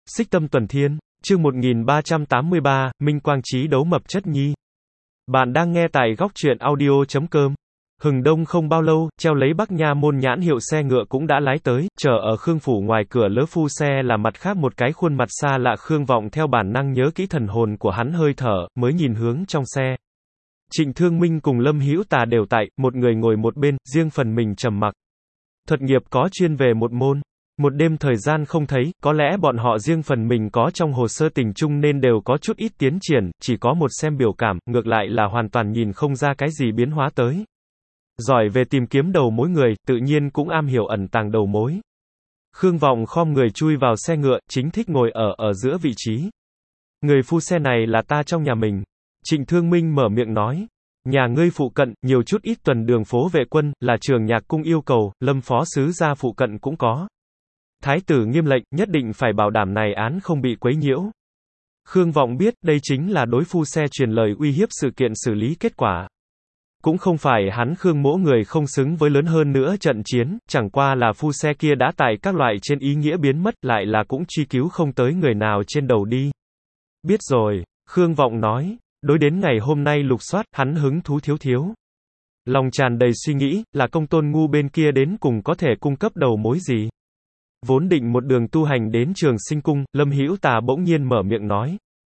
Xích Tâm Tuần Thiên, chương 1383, Minh Quang Chí Đấu Mập Chất Nhi. Bạn đang nghe tại góc truyện audio.com. Hừng đông không bao lâu, treo lấy Bắc Nha Môn nhãn hiệu xe ngựa cũng đã lái tới, chờ ở Khương phủ ngoài cửa lỡ phu xe là mặt khác một cái khuôn mặt xa lạ. Khương Vọng theo bản năng nhớ kỹ thần hồn của hắn hơi thở, mới nhìn hướng trong xe. Trịnh Thương Minh cùng Lâm Hữu Tà đều tại, một người ngồi một bên, riêng phần mình trầm mặc. Thuật nghiệp có chuyên về một môn. Một đêm thời gian không thấy, có lẽ bọn họ riêng phần mình có trong hồ sơ tình chung nên đều có chút ít tiến triển, chỉ có một xem biểu cảm, ngược lại là hoàn toàn nhìn không ra cái gì biến hóa tới. Giỏi về tìm kiếm đầu mối người, tự nhiên cũng am hiểu ẩn tàng đầu mối. Khương Vọng khom người chui vào xe ngựa, chính thích ngồi ở giữa vị trí. Người phu xe này là ta trong nhà mình. Trịnh Thương Minh mở miệng nói. Nhà ngươi phụ cận, nhiều chút ít tuần đường phố vệ quân, là Trường Nhạc Cung yêu cầu, Lâm phó sứ gia phụ cận cũng có. Thái tử nghiêm lệnh, nhất định phải bảo đảm này án không bị quấy nhiễu. Khương Vọng biết, đây chính là đối phu xe truyền lời uy hiếp sự kiện xử lý kết quả. Cũng không phải hắn Khương mỗ người không xứng với lớn hơn nữa trận chiến, chẳng qua là phu xe kia đã tại các loại trên ý nghĩa biến mất, lại là cũng truy cứu không tới người nào trên đầu đi. Biết rồi, Khương Vọng nói, đối đến ngày hôm nay lục soát, hắn hứng thú thiếu. Lòng tràn đầy suy nghĩ, là Công Tôn Ngu bên kia đến cùng có thể cung cấp đầu mối gì. Vốn định một đường tu hành đến Trường Sinh Cung, Lâm Hữu Tà bỗng nhiên mở miệng nói.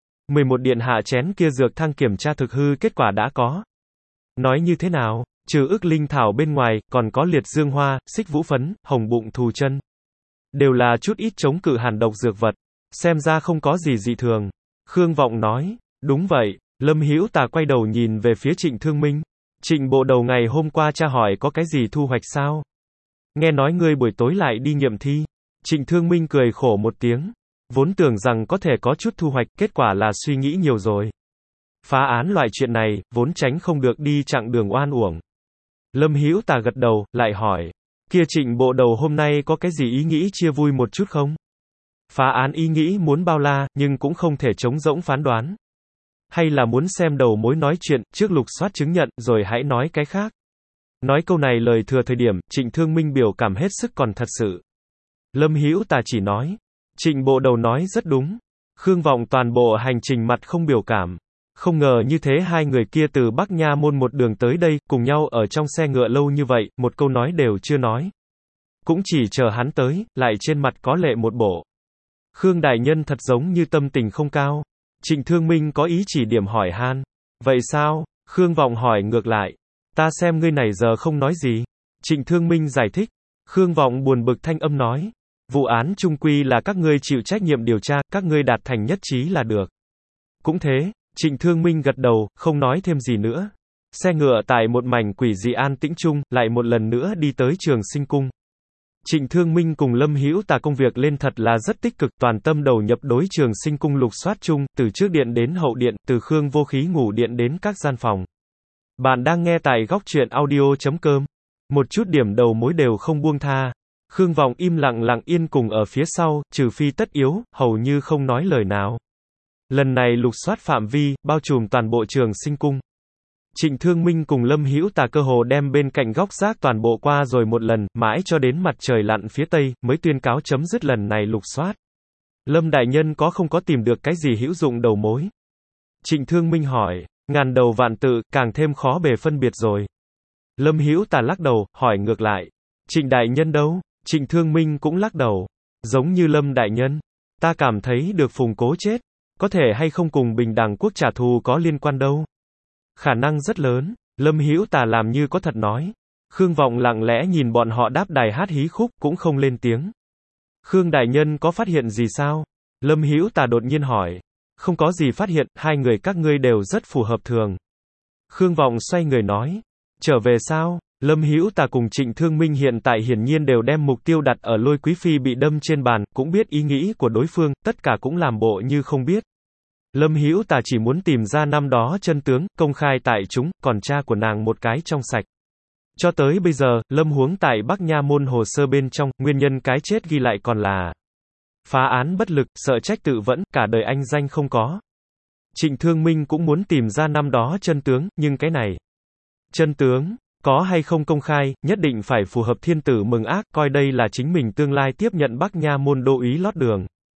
11 điện hạ chén kia dược thang kiểm tra thực hư kết quả đã có. Nói như thế nào, trừ ức linh thảo bên ngoài, còn có liệt dương hoa, xích vũ phấn, hồng bụng thù chân. Đều là chút ít chống cự hàn độc dược vật. Xem ra không có gì dị thường. Khương Vọng nói, đúng vậy. Lâm Hữu Tà quay đầu nhìn về phía Trịnh Thương Minh. Trịnh bộ đầu ngày hôm qua tra hỏi có cái gì thu hoạch sao? Nghe nói ngươi buổi tối lại đi nghiệm thi. Trịnh Thương Minh cười khổ một tiếng. Vốn tưởng rằng có thể có chút thu hoạch, kết quả là suy nghĩ nhiều rồi. Phá án loại chuyện này, vốn tránh không được đi chặng đường oan uổng. Lâm Hữu Tà gật đầu, lại hỏi. Kia Trịnh bộ đầu hôm nay có cái gì ý nghĩ chia vui một chút không? Phá án ý nghĩ muốn bao la, nhưng cũng không thể trống rỗng phán đoán. Hay là muốn xem đầu mối nói chuyện, trước lục soát chứng nhận, rồi hãy nói cái khác. Nói câu này lời thừa thời điểm, Trịnh Thương Minh biểu cảm hết sức còn thật sự. Lâm Hữu Tà chỉ nói. Trịnh bộ đầu nói rất đúng. Khương Vọng toàn bộ hành trình mặt không biểu cảm. Không ngờ như thế hai người kia từ Bắc Nha Môn một đường tới đây, cùng nhau ở trong xe ngựa lâu như vậy, một câu nói đều chưa nói. Cũng chỉ chờ hắn tới, lại trên mặt có lệ một bộ. Khương đại nhân thật giống như tâm tình không cao. Trịnh Thương Minh có ý chỉ điểm hỏi han. Vậy sao? Khương Vọng hỏi ngược lại. Ta xem ngươi này giờ không nói gì. Trịnh Thương Minh giải thích. Khương Vọng buồn bực thanh âm nói. Vụ án chung quy là các ngươi chịu trách nhiệm điều tra, các ngươi đạt thành nhất trí là được. Cũng thế, Trịnh Thương Minh gật đầu, không nói thêm gì nữa. Xe ngựa tại một mảnh quỷ dị an tĩnh chung, lại một lần nữa đi tới Trường Sinh Cung. Trịnh Thương Minh cùng Lâm Hữu Tà công việc lên thật là rất tích cực, toàn tâm đầu nhập đối Trường Sinh Cung lục soát chung, từ trước điện đến hậu điện, từ Khương Vô Khí ngủ điện đến các gian phòng. Bạn đang nghe tại góc truyện audio.com. Một chút điểm đầu mối đều không buông tha. Khương Vọng im lặng lặng yên cùng ở phía sau, trừ phi tất yếu, hầu như không nói lời nào. Lần này lục soát phạm vi, bao trùm toàn bộ Trường Sinh Cung. Trịnh Thương Minh cùng Lâm Hữu Tà cơ hồ đem bên cạnh góc rác toàn bộ qua rồi một lần, mãi cho đến mặt trời lặn phía tây, mới tuyên cáo chấm dứt lần này lục soát. Lâm đại nhân có không có tìm được cái gì hữu dụng đầu mối? Trịnh Thương Minh hỏi, ngàn đầu vạn tự, càng thêm khó bề phân biệt rồi. Lâm Hữu Tà lắc đầu, hỏi ngược lại, Trịnh đại nhân đâu? Trịnh Thương Minh cũng lắc đầu, giống như Lâm đại nhân, ta cảm thấy được Phùng Cố chết, có thể hay không cùng Bình Đẳng Quốc trả thù có liên quan đâu. Khả năng rất lớn, Lâm Hữu Tà làm như có thật nói. Khương Vọng lặng lẽ nhìn bọn họ đáp đài hát hí khúc, cũng không lên tiếng. Khương đại nhân có phát hiện gì sao? Lâm Hữu Tà đột nhiên hỏi. Không có gì phát hiện, hai người các ngươi đều rất phù hợp thường. Khương Vọng xoay người nói. Trở về sao? Lâm Hữu Tà cùng Trịnh Thương Minh hiện tại hiển nhiên đều đem mục tiêu đặt ở Lôi Quý Phi bị đâm trên bàn, cũng biết ý nghĩ của đối phương, tất cả cũng làm bộ như không biết. Lâm Hữu Tà chỉ muốn tìm ra năm đó chân tướng, công khai tại chúng, còn cha của nàng một cái trong sạch. Cho tới bây giờ, Lâm huống tại Bắc Nha Môn hồ sơ bên trong, nguyên nhân cái chết ghi lại còn là phá án bất lực, sợ trách tự vẫn, cả đời anh danh không có. Trịnh Thương Minh cũng muốn tìm ra năm đó chân tướng, nhưng cái này, chân tướng, có hay không công khai, nhất định phải phù hợp thiên tử mừng ác, coi đây là chính mình tương lai tiếp nhận Bắc Nha Môn đô úy lót đường.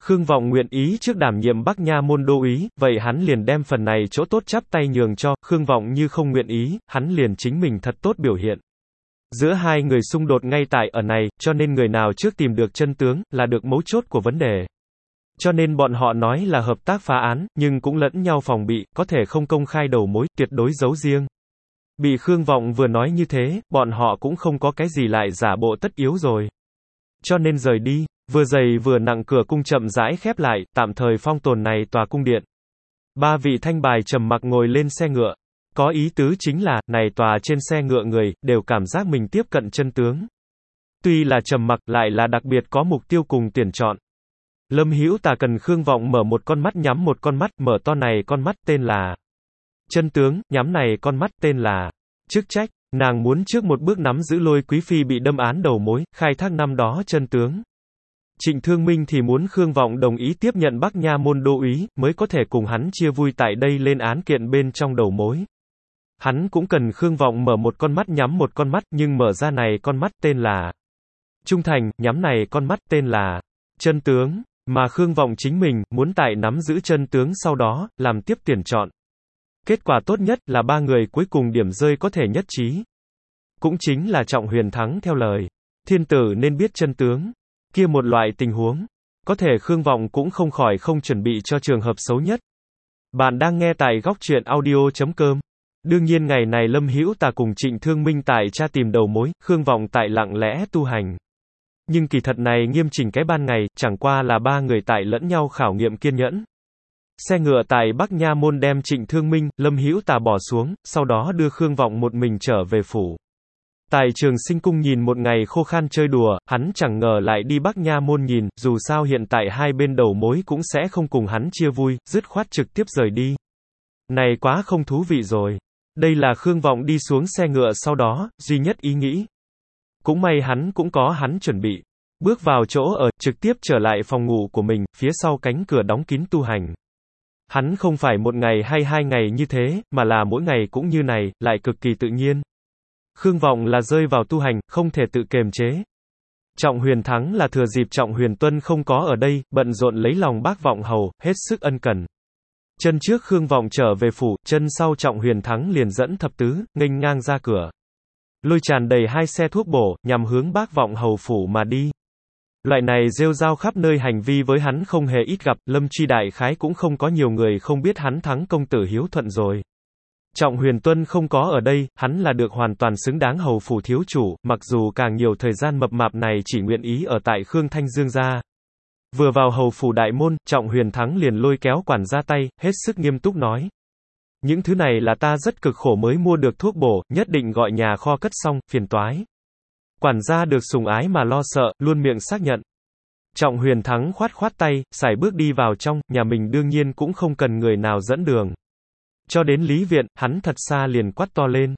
Khương Vọng nguyện ý trước đảm nhiệm Bắc Nha môn đô úy, vậy hắn liền đem phần này chỗ tốt chắp tay nhường cho, Khương Vọng như không nguyện ý, hắn liền chính mình thật tốt biểu hiện. Giữa hai người xung đột ngay tại ở này, cho nên người nào trước tìm được chân tướng, là được mấu chốt của vấn đề. Cho nên bọn họ nói là hợp tác phá án, nhưng cũng lẫn nhau phòng bị, có thể không công khai đầu mối, tuyệt đối giấu riêng. Bị Khương Vọng vừa nói như thế, bọn họ cũng không có cái gì lại giả bộ tất yếu rồi. Cho nên rời đi, vừa dày vừa nặng cửa cung chậm rãi khép lại, tạm thời phong tồn này tòa cung điện. Ba vị thanh bài trầm mặc ngồi lên xe ngựa. Có ý tứ chính là, này tòa trên xe ngựa người, đều cảm giác mình tiếp cận chân tướng. Tuy là trầm mặc, lại là đặc biệt có mục tiêu cùng tuyển chọn. Lâm Hữu Tà cần Khương Vọng mở một con mắt nhắm một con mắt, mở to này con mắt tên là chân tướng, nhắm này con mắt tên là chức trách. Nàng muốn trước một bước nắm giữ Lôi Quý Phi bị đâm án đầu mối, khai thác năm đó chân tướng. Trịnh Thương Minh thì muốn Khương Vọng đồng ý tiếp nhận Bắc Nha môn đô úy, mới có thể cùng hắn chia vui tại đây lên án kiện bên trong đầu mối. Hắn cũng cần Khương Vọng mở một con mắt nhắm một con mắt, nhưng mở ra này con mắt tên là trung thành, nhắm này con mắt tên là chân tướng, mà Khương Vọng chính mình, muốn tại nắm giữ chân tướng sau đó, làm tiếp tuyển chọn. Kết quả tốt nhất là ba người cuối cùng điểm rơi có thể nhất trí. Cũng chính là Trọng Huyền thắng theo lời. Thiên tử nên biết chân tướng. Kia một loại tình huống. Có thể Khương Vọng cũng không khỏi không chuẩn bị cho trường hợp xấu nhất. Bạn đang nghe tại góc truyện audio.com. Đương nhiên ngày này Lâm Hữu Tà cùng Trịnh Thương Minh tại tra tìm đầu mối, Khương Vọng tại lặng lẽ tu hành. Nhưng kỳ thật này nghiêm chỉnh cái ban ngày, chẳng qua là ba người tại lẫn nhau khảo nghiệm kiên nhẫn. Xe ngựa tại Bắc Nha môn đem Trịnh Thương Minh, Lâm Hữu Tà bỏ xuống, sau đó đưa Khương Vọng một mình trở về phủ. Tại Trường Sinh cung nhìn một ngày khô khan chơi đùa, hắn chẳng ngờ lại đi Bắc Nha môn nhìn, dù sao hiện tại hai bên đầu mối cũng sẽ không cùng hắn chia vui, dứt khoát trực tiếp rời đi. Này quá không thú vị rồi. Đây là Khương Vọng đi xuống xe ngựa sau đó, duy nhất ý nghĩ. Cũng may hắn cũng có hắn chuẩn bị. Bước vào chỗ ở, trực tiếp trở lại phòng ngủ của mình, phía sau cánh cửa đóng kín tu hành. Hắn không phải một ngày hay hai ngày như thế, mà là mỗi ngày cũng như này, lại cực kỳ tự nhiên. Khương Vọng là rơi vào tu hành, không thể tự kiềm chế. Trọng Huyền thắng là thừa dịp Trọng Huyền Tuân không có ở đây, bận rộn lấy lòng bác Vọng hầu, hết sức ân cần. Chân trước Khương Vọng trở về phủ, chân sau Trọng Huyền thắng liền dẫn thập tứ, nghênh ngang ra cửa. Lôi tràn đầy hai xe thuốc bổ, nhằm hướng bác Vọng hầu phủ mà đi. Loại này rêu rao khắp nơi hành vi với hắn không hề ít gặp, Lâm Truy đại khái cũng không có nhiều người không biết hắn thắng công tử hiếu thuận rồi. Trọng Huyền Tuân không có ở đây, hắn là được hoàn toàn xứng đáng hầu phủ thiếu chủ, mặc dù càng nhiều thời gian mập mạp này chỉ nguyện ý ở tại Khương Thanh Dương gia. Vừa vào hầu phủ đại môn, Trọng Huyền thắng liền lôi kéo quản gia tay, hết sức nghiêm túc nói. Những thứ này là ta rất cực khổ mới mua được thuốc bổ, nhất định gọi nhà kho cất xong, phiền toái. Quản gia được sủng ái mà lo sợ, luôn miệng xác nhận. Trọng Huyền thắng khoát khoát tay, sải bước đi vào trong, nhà mình đương nhiên cũng không cần người nào dẫn đường. Cho đến Lý Viện, hắn thật xa liền quát to lên.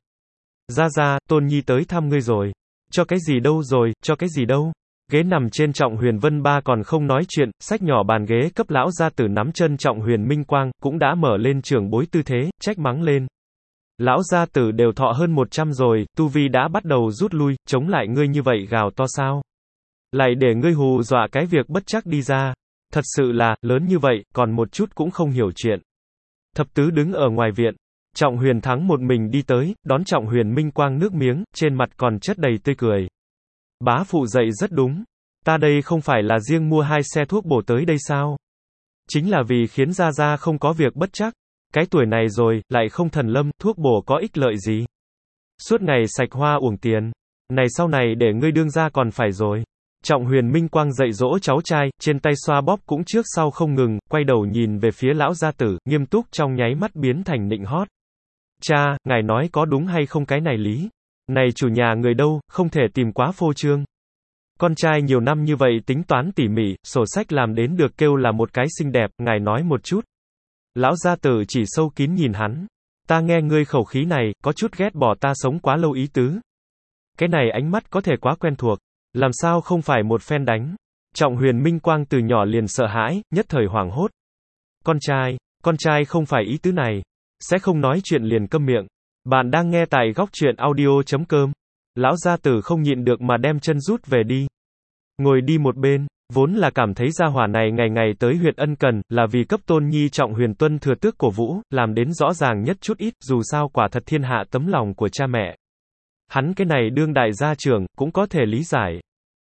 Ra, Tôn Nhi tới thăm ngươi rồi. Cho cái gì đâu rồi, cho cái gì đâu. Ghế nằm trên Trọng Huyền Vân Ba còn không nói chuyện, xách nhỏ bàn ghế cấp lão gia tử nắm chân Trọng Huyền Minh Quang, cũng đã mở lên trưởng bối tư thế, trách mắng lên. Lão gia tử đều thọ hơn 100 rồi, tu vi đã bắt đầu rút lui, chống lại ngươi như vậy gào to sao? Lại để ngươi hù dọa cái việc bất chắc đi ra. Thật sự là, lớn như vậy, còn một chút cũng không hiểu chuyện. Thập tứ đứng ở ngoài viện. Trọng Huyền thắng một mình đi tới, đón Trọng Huyền Minh Quang nước miếng, trên mặt còn chất đầy tươi cười. Bá phụ dạy rất đúng. Ta đây không phải là riêng mua 2 xe thuốc bổ tới đây sao? Chính là vì khiến Gia không có việc bất chắc. Cái tuổi này rồi, lại không thần lâm, thuốc bổ có ích lợi gì? Suốt ngày sạch hoa uổng tiền. Này sau này để ngươi đương ra còn phải rồi. Trọng Huyền Minh Quang dạy dỗ cháu trai, trên tay xoa bóp cũng trước sau không ngừng, quay đầu nhìn về phía lão gia tử, nghiêm túc trong nháy mắt biến thành nịnh hót. Cha, ngài nói có đúng hay không cái này lý? Này chủ nhà người đâu, không thể tìm quá phô trương. Con trai nhiều năm như vậy tính toán tỉ mỉ, sổ sách làm đến được kêu là một cái xinh đẹp, ngài nói một chút. Lão gia tử chỉ sâu kín nhìn hắn. Ta nghe ngươi khẩu khí này, có chút ghét bỏ ta sống quá lâu ý tứ. Cái này ánh mắt có thể quá quen thuộc. Làm sao không phải một phen đánh. Trọng Huyền Minh Quang từ nhỏ liền sợ hãi, nhất thời hoảng hốt. Con trai không phải ý tứ này. Sẽ không nói chuyện liền câm miệng. Bạn đang nghe tại góc truyện audio.com. Lão gia tử không nhịn được mà đem chân rút về đi. Ngồi đi một bên, Vốn là cảm thấy gia hỏa này ngày ngày tới huyện ân cần, là vì cấp Tôn Nhi Trọng Huyền tuân thừa tước cổ vũ, làm đến rõ ràng nhất chút ít, dù sao quả thật thiên hạ tấm lòng của cha mẹ. Hắn cái này đương đại gia trưởng, cũng có thể lý giải.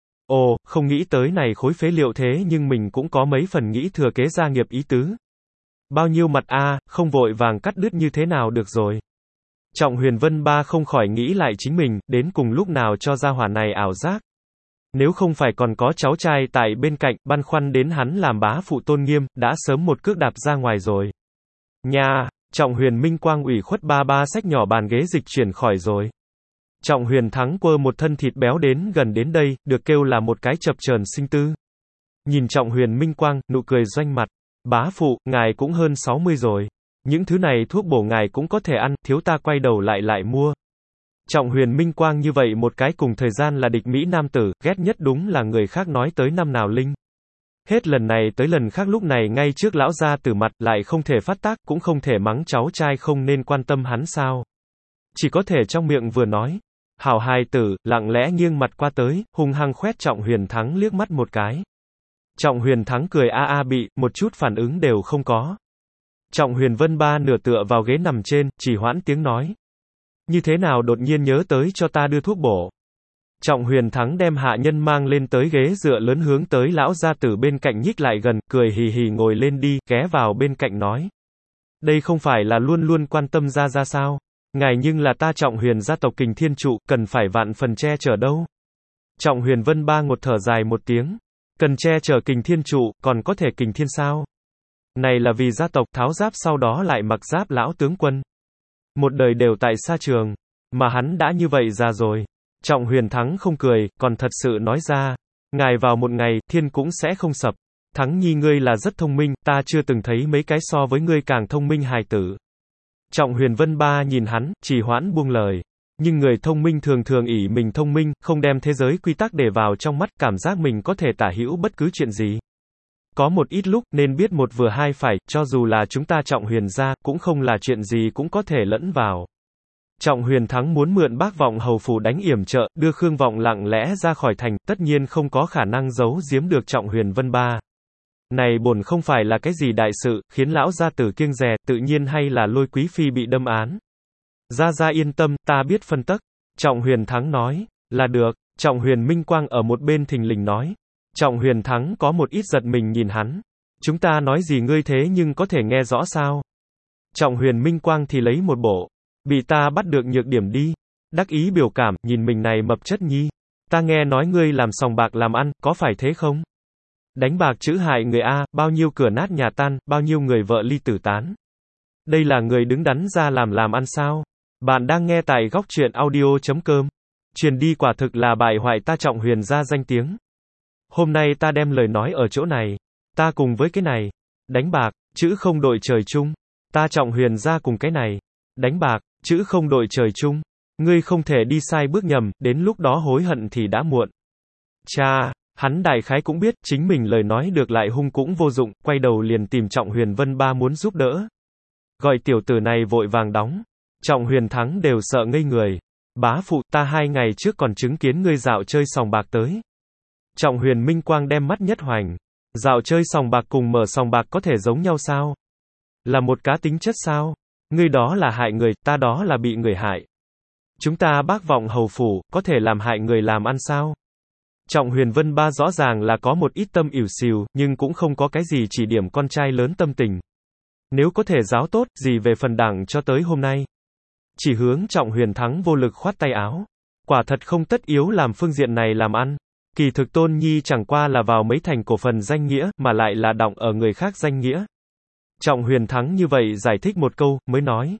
Ồ, không nghĩ tới này khối phế liệu thế nhưng mình cũng có mấy phần nghĩ thừa kế gia nghiệp ý tứ. Bao nhiêu mặt a, không vội vàng cắt đứt như thế nào được rồi. Trọng Huyền Vân Ba không khỏi nghĩ lại chính mình, đến cùng lúc nào cho gia hỏa này ảo giác. Nếu không phải còn có cháu trai tại bên cạnh, băn khoăn đến hắn làm bá phụ tôn nghiêm, đã sớm một cước đạp ra ngoài rồi. Nha, Trọng Huyền Minh Quang ủy khuất ba xách nhỏ bàn ghế dịch chuyển khỏi rồi. Trọng Huyền Thắng quơ một thân thịt béo đến gần đến đây, được kêu là một cái chập chờn sinh tư. Nhìn Trọng Huyền Minh Quang, nụ cười doanh mặt. Bá phụ, ngài cũng hơn 60 rồi. Những thứ này thuốc bổ ngài cũng có thể ăn, thiếu ta quay đầu lại mua. Trọng Huyền Minh Quang như vậy một cái cùng thời gian là địch Mỹ nam tử, ghét nhất đúng là người khác nói tới năm nào linh. Hết lần này tới lần khác lúc này ngay trước lão gia tử mặt lại không thể phát tác, cũng không thể mắng cháu trai không nên quan tâm hắn sao. Chỉ có thể trong miệng vừa nói. Hảo hài tử, lặng lẽ nghiêng mặt qua tới, hung hăng khoét Trọng Huyền Thắng liếc mắt một cái. Trọng Huyền Thắng cười bị, một chút phản ứng đều không có. Trọng Huyền Vân Ba nửa tựa vào ghế nằm trên, chỉ hoãn tiếng nói. Như thế nào đột nhiên nhớ tới cho ta đưa thuốc bổ. Trọng Huyền Thắng đem hạ nhân mang lên tới ghế dựa lớn hướng tới lão gia tử bên cạnh nhích lại gần, cười hì hì ngồi lên đi, ghé vào bên cạnh nói. Đây không phải là luôn luôn quan tâm ra sao. Ngài nhưng là ta Trọng Huyền gia tộc Kình Thiên trụ, cần phải vạn phần che chở đâu. Trọng Huyền Vân Ba ngột thở dài một tiếng. Cần che chở Kình Thiên trụ, còn có thể Kình Thiên sao? Này là vì gia tộc tháo giáp sau đó lại mặc giáp lão tướng quân. Một đời đều tại sa trường. Mà hắn đã như vậy già rồi. Trọng Huyền Thắng không cười, còn thật sự nói ra. Ngài vào một ngày, thiên cũng sẽ không sập. Thắng nhi ngươi là rất thông minh, ta chưa từng thấy mấy cái so với ngươi càng thông minh hài tử. Trọng Huyền Vân Ba nhìn hắn, chỉ hoãn buông lời. Nhưng người thông minh thường thường ỷ mình thông minh, không đem thế giới quy tắc để vào trong mắt, cảm giác mình có thể tả hữu bất cứ chuyện gì. Có một ít lúc, nên biết một vừa hai phải, cho dù là chúng ta Trọng Huyền gia, cũng không là chuyện gì cũng có thể lẫn vào. Trọng Huyền Thắng muốn mượn Bác Vọng hầu phủ đánh yểm trợ, đưa Khương Vọng lặng lẽ ra khỏi thành, tất nhiên không có khả năng giấu giếm được Trọng Huyền Vân Ba. Này bổn không phải là cái gì đại sự, khiến lão gia tử kiêng dè, tự nhiên hay là Lôi quý phi bị đâm án. Gia yên tâm, ta biết phân tắc. Trọng Huyền Thắng nói, là được. Trọng Huyền Minh Quang ở một bên thình lình nói. Trọng Huyền Thắng có một ít giật mình nhìn hắn. Chúng ta nói gì ngươi thế nhưng có thể nghe rõ sao? Trọng Huyền Minh Quang thì lấy một bộ. Bị ta bắt được nhược điểm đi. Đắc ý biểu cảm, nhìn mình này mập chất nhi. Ta nghe nói ngươi làm sòng bạc làm ăn, có phải thế không? Đánh bạc chữ hại người A, bao nhiêu cửa nát nhà tan, bao nhiêu người vợ ly tử tán. Đây là người đứng đắn ra làm ăn sao? Bạn đang nghe tại góc truyện audio.com. Truyền đi quả thực là bại hoại ta Trọng Huyền gia danh tiếng. Hôm nay ta đem lời nói ở chỗ này. Ta cùng với cái này. Đánh bạc, chữ không đội trời chung. Ta Trọng Huyền gia cùng cái này. Đánh bạc, chữ không đội trời chung. Ngươi không thể đi sai bước nhầm, đến lúc đó hối hận thì đã muộn. Cha, hắn đại khái cũng biết, chính mình lời nói được lại hung cũng vô dụng, quay đầu liền tìm Trọng Huyền Vân Ba muốn giúp đỡ. Gọi tiểu tử này vội vàng đóng. Trọng Huyền Thắng đều sợ ngây người. Bá phụ, ta 2 ngày trước còn chứng kiến ngươi dạo chơi sòng bạc tới. Trọng Huyền Minh Quang đem mắt nhất hoành. Dạo chơi sòng bạc cùng mở sòng bạc có thể giống nhau sao? Là một cá tính chất sao? Ngươi đó là hại người, ta đó là bị người hại. Chúng ta Bác Vọng hầu phủ, có thể làm hại người làm ăn sao? Trọng Huyền Vân Ba rõ ràng là có một ít tâm ỉu xìu, nhưng cũng không có cái gì chỉ điểm con trai lớn tâm tình. Nếu có thể giáo tốt, gì về phần đẳng cho tới hôm nay. Chỉ hướng Trọng Huyền Thắng vô lực khoát tay áo. Quả thật không tất yếu làm phương diện này làm ăn. Kỳ thực Tôn Nhi chẳng qua là vào mấy thành cổ phần danh nghĩa, mà lại là đọng ở người khác danh nghĩa. Trọng Huyền Thắng như vậy giải thích một câu, mới nói.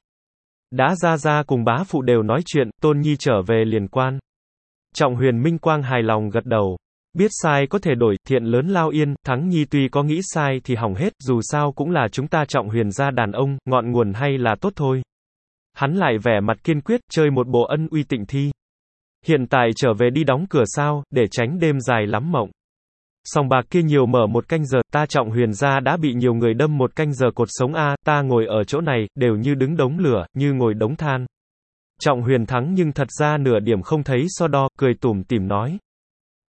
Đã ra cùng bá phụ đều nói chuyện, Tôn Nhi trở về liền quan. Trọng Huyền Minh Quang hài lòng gật đầu. Biết sai có thể đổi, thiện lớn lao yên, Thắng Nhi tuy có nghĩ sai thì hỏng hết, dù sao cũng là chúng ta Trọng Huyền gia đàn ông, ngọn nguồn hay là tốt thôi. Hắn lại vẻ mặt kiên quyết, chơi một bộ ân uy tịnh thi. Hiện tại trở về đi đóng cửa sao, để tránh đêm dài lắm mộng. Sòng bạc kia nhiều mở 1 canh giờ, ta Trọng Huyền gia đã bị nhiều người đâm 1 canh giờ cột sống a, ta ngồi ở chỗ này, đều như đứng đống lửa, như ngồi đống than. Trọng Huyền Thắng nhưng thật ra nửa điểm không thấy so đo, cười tủm tỉm nói.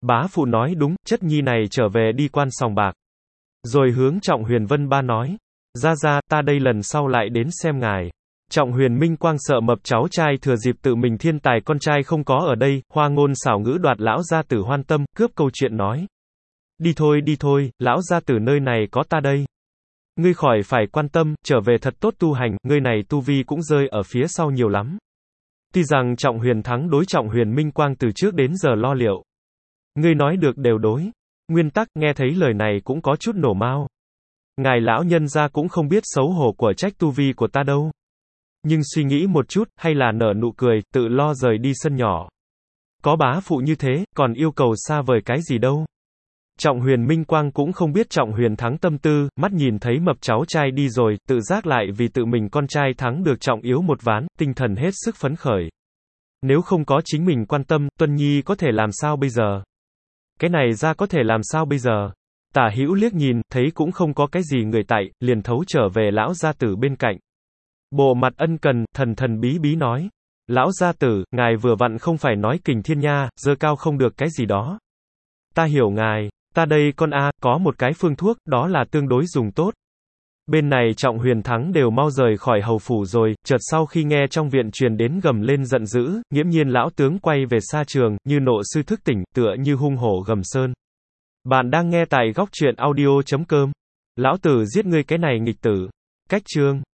Bá phụ nói đúng, chất nhi này trở về đi quan sòng bạc. Rồi hướng Trọng Huyền Vân Ba nói. Ra, ta đây lần sau lại đến xem ngài. Trọng Huyền Minh Quang sợ mập cháu trai thừa dịp tự mình thiên tài con trai không có ở đây, hoa ngôn xảo ngữ đoạt lão gia tử hoan tâm, cướp câu chuyện nói. Đi thôi, lão gia tử nơi này có ta đây. Ngươi khỏi phải quan tâm, trở về thật tốt tu hành, ngươi này tu vi cũng rơi ở phía sau nhiều lắm. Tuy rằng Trọng Huyền Thắng đối Trọng Huyền Minh Quang từ trước đến giờ lo liệu. Ngươi nói được đều đối. Nguyên Tắc, nghe thấy lời này cũng có chút nổ mao. Ngài lão nhân gia cũng không biết xấu hổ của trách tu vi của ta đâu. Nhưng suy nghĩ một chút, hay là nở nụ cười, tự lo rời đi sân nhỏ. Có bá phụ như thế, còn yêu cầu xa vời cái gì đâu. Trọng Huyền Minh Quang cũng không biết Trọng Huyền Thắng tâm tư, mắt nhìn thấy mập cháu trai đi rồi, tự giác lại vì tự mình con trai thắng được Trọng Yếu một ván, tinh thần hết sức phấn khởi. Nếu không có chính mình quan tâm, Tuân Nhi có thể làm sao bây giờ? Cái này ra có thể làm sao bây giờ? Tả Hữu liếc nhìn, thấy cũng không có cái gì người tại, liền thấu trở về lão gia tử bên cạnh. Bộ mặt ân cần, thần bí bí nói. Lão gia tử, ngài vừa vặn không phải nói kình thiên nha, dơ cao không được cái gì đó. Ta hiểu ngài, ta đây con có một cái phương thuốc, đó là tương đối dùng tốt. Bên này Trọng Huyền Thắng đều mau rời khỏi hầu phủ rồi, chợt sau khi nghe trong viện truyền đến gầm lên giận dữ, nghiễm nhiên lão tướng quay về xa trường, như nộ sư thức tỉnh, tựa như hung hổ gầm sơn. Bạn đang nghe tại góc truyện audio.com. Lão tử giết ngươi cái này nghịch tử. Cách chương